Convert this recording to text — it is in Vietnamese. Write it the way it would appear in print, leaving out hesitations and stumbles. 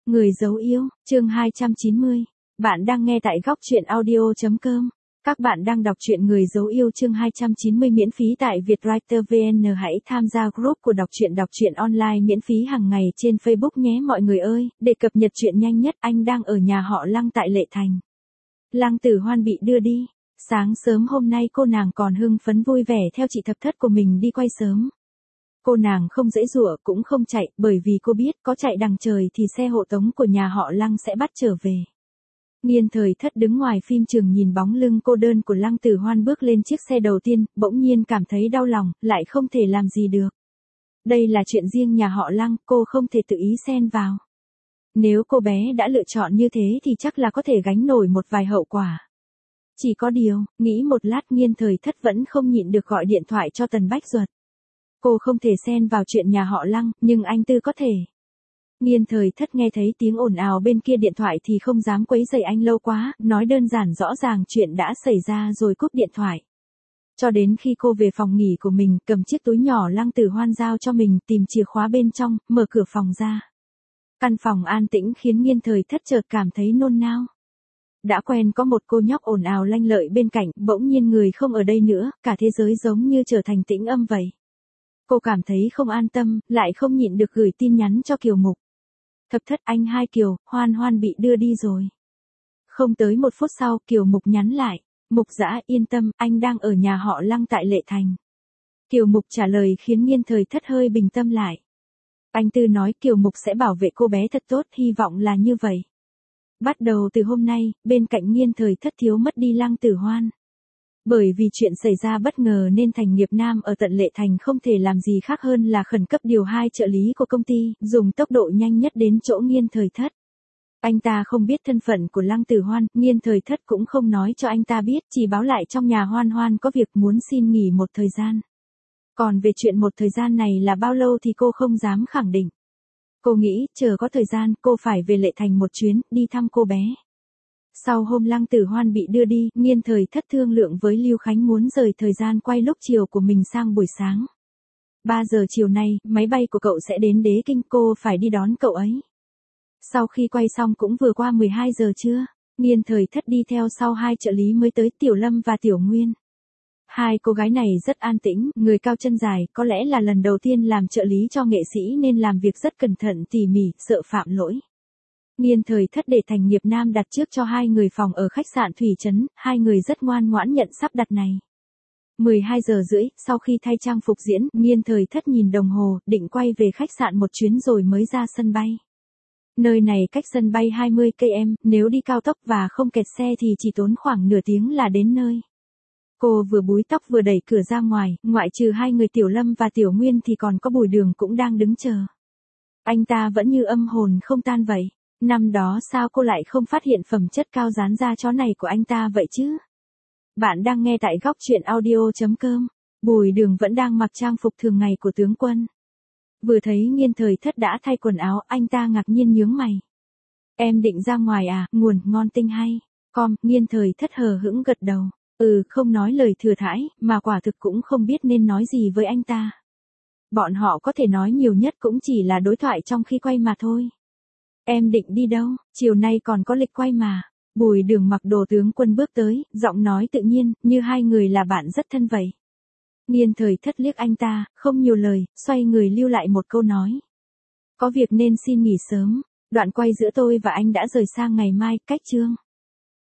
Người dấu yêu, chương 290. Bạn đang nghe tại góc truyện audio.com. Các bạn đang đọc truyện Người dấu yêu chương 290 miễn phí tại Vietwriter VN. Hãy tham gia group của đọc truyện online miễn phí hàng ngày trên Facebook nhé mọi người ơi. Để cập nhật chuyện nhanh nhất, anh đang ở nhà họ Lăng tại Lệ Thành. Lăng Tử Hoan bị đưa đi. Sáng sớm hôm nay cô nàng còn hưng phấn vui vẻ theo chị thập thất của mình đi quay sớm. Cô nàng không giãy giụa cũng không chạy, bởi vì cô biết có chạy đằng trời thì xe hộ tống của nhà họ Lăng sẽ bắt trở về. Nghiên Thời Thất đứng ngoài phim trường nhìn bóng lưng cô đơn của Lăng Tử Hoan bước lên chiếc xe đầu tiên, bỗng nhiên cảm thấy đau lòng, lại không thể làm gì được. Đây là chuyện riêng nhà họ Lăng, cô không thể tự ý xen vào. Nếu cô bé đã lựa chọn như thế thì chắc là có thể gánh nổi một vài hậu quả. Chỉ có điều, nghĩ một lát Nghiên Thời Thất vẫn không nhịn được gọi điện thoại cho Tần Bách Duật. Cô không thể xen vào chuyện nhà họ Lăng, nhưng anh Tư có thể. Nghiên Thời Thất nghe thấy tiếng ồn ào bên kia điện thoại thì không dám quấy rầy anh lâu quá, nói đơn giản rõ ràng chuyện đã xảy ra rồi cúp điện thoại. Cho đến khi cô về phòng nghỉ của mình, cầm chiếc túi nhỏ Lăng Tử Hoan giao cho mình, tìm chìa khóa bên trong, mở cửa phòng ra. Căn phòng an tĩnh khiến Nghiên Thời Thất chợt cảm thấy nôn nao. Đã quen có một cô nhóc ồn ào lanh lợi bên cạnh, bỗng nhiên người không ở đây nữa, cả thế giới giống như trở thành tĩnh âm vậy. Cô cảm thấy không an tâm, lại không nhịn được gửi tin nhắn cho Kiều Mục. Thập Thất anh hai Kiều, Hoan Hoan bị đưa đi rồi. Không tới 1 phút sau, Kiều Mục nhắn lại. Mục Dã yên tâm, anh đang ở nhà họ Lăng tại Lệ Thành. Kiều Mục trả lời khiến Nghiên Thời Thất hơi bình tâm lại. Anh Tư nói Kiều Mục sẽ bảo vệ cô bé thật tốt, hy vọng là như vậy. Bắt đầu từ hôm nay, bên cạnh Nghiên Thời Thất thiếu mất đi Lăng Tử Hoan. Bởi vì chuyện xảy ra bất ngờ nên Thành Nghiệp Nam ở tận Lệ Thành không thể làm gì khác hơn là khẩn cấp điều 2 trợ lý của công ty, dùng tốc độ nhanh nhất đến chỗ Nghiên Thời Thất. Anh ta không biết thân phận của Lăng Tử Hoan, Nghiên Thời Thất cũng không nói cho anh ta biết, chỉ báo lại trong nhà Hoan Hoan có việc muốn xin nghỉ một thời gian. Còn về chuyện một thời gian này là bao lâu thì cô không dám khẳng định. Cô nghĩ, chờ có thời gian, cô phải về Lệ Thành một chuyến, đi thăm cô bé. Sau hôm Lăng Tử Hoan bị đưa đi, Nghiên Thời Thất thương lượng với Lưu Khánh muốn rời thời gian quay lúc chiều của mình sang buổi sáng. 3 giờ chiều nay, máy bay của cậu sẽ đến Đế Kinh, cô phải đi đón cậu ấy. Sau khi quay xong cũng vừa qua 12 giờ trưa, Nghiên Thời Thất đi theo sau 2 trợ lý mới tới, Tiểu Lâm và Tiểu Nguyên. 2 cô gái này rất an tĩnh, người cao chân dài, có lẽ là lần đầu tiên làm trợ lý cho nghệ sĩ nên làm việc rất cẩn thận tỉ mỉ, sợ phạm lỗi. Nghiên Thời Thất để Thành Nghiệp Nam đặt trước cho 2 người phòng ở khách sạn Thủy Trấn, 2 người rất ngoan ngoãn nhận sắp đặt này. 12 giờ rưỡi, sau khi thay trang phục diễn, Nghiên Thời Thất nhìn đồng hồ, định quay về khách sạn một chuyến rồi mới ra sân bay. Nơi này cách sân bay 20 km, nếu đi cao tốc và không kẹt xe thì chỉ tốn khoảng nửa tiếng là đến nơi. Cô vừa búi tóc vừa đẩy cửa ra ngoài, ngoại trừ 2 người Tiểu Lâm và Tiểu Nguyên thì còn có Bùi Đường cũng đang đứng chờ. Anh ta vẫn như âm hồn không tan vậy. Năm đó sao cô lại không phát hiện phẩm chất cao dán da chó này của anh ta vậy chứ? Bạn đang nghe tại góc truyện audio.com. Bùi Đường vẫn đang mặc trang phục thường ngày của tướng quân. Vừa thấy Nghiên Thời Thất đã thay quần áo, anh ta ngạc nhiên nhướng mày. Em định ra ngoài à, nguồn ngon tinh hay. Nghiên Thời Thất hờ hững gật đầu. Không nói lời thừa thãi, mà quả thực cũng không biết nên nói gì với anh ta. Bọn họ có thể nói nhiều nhất cũng chỉ là đối thoại trong khi quay mà thôi. Em định đi đâu, chiều nay còn có lịch quay mà. Bùi Đường mặc đồ tướng quân bước tới, giọng nói tự nhiên, như 2 người là bạn rất thân vậy. Nghiên Thời Thất liếc anh ta, không nhiều lời, xoay người lưu lại một câu nói. Có việc nên xin nghỉ sớm, đoạn quay giữa tôi và anh đã rời sang ngày mai, cách chương.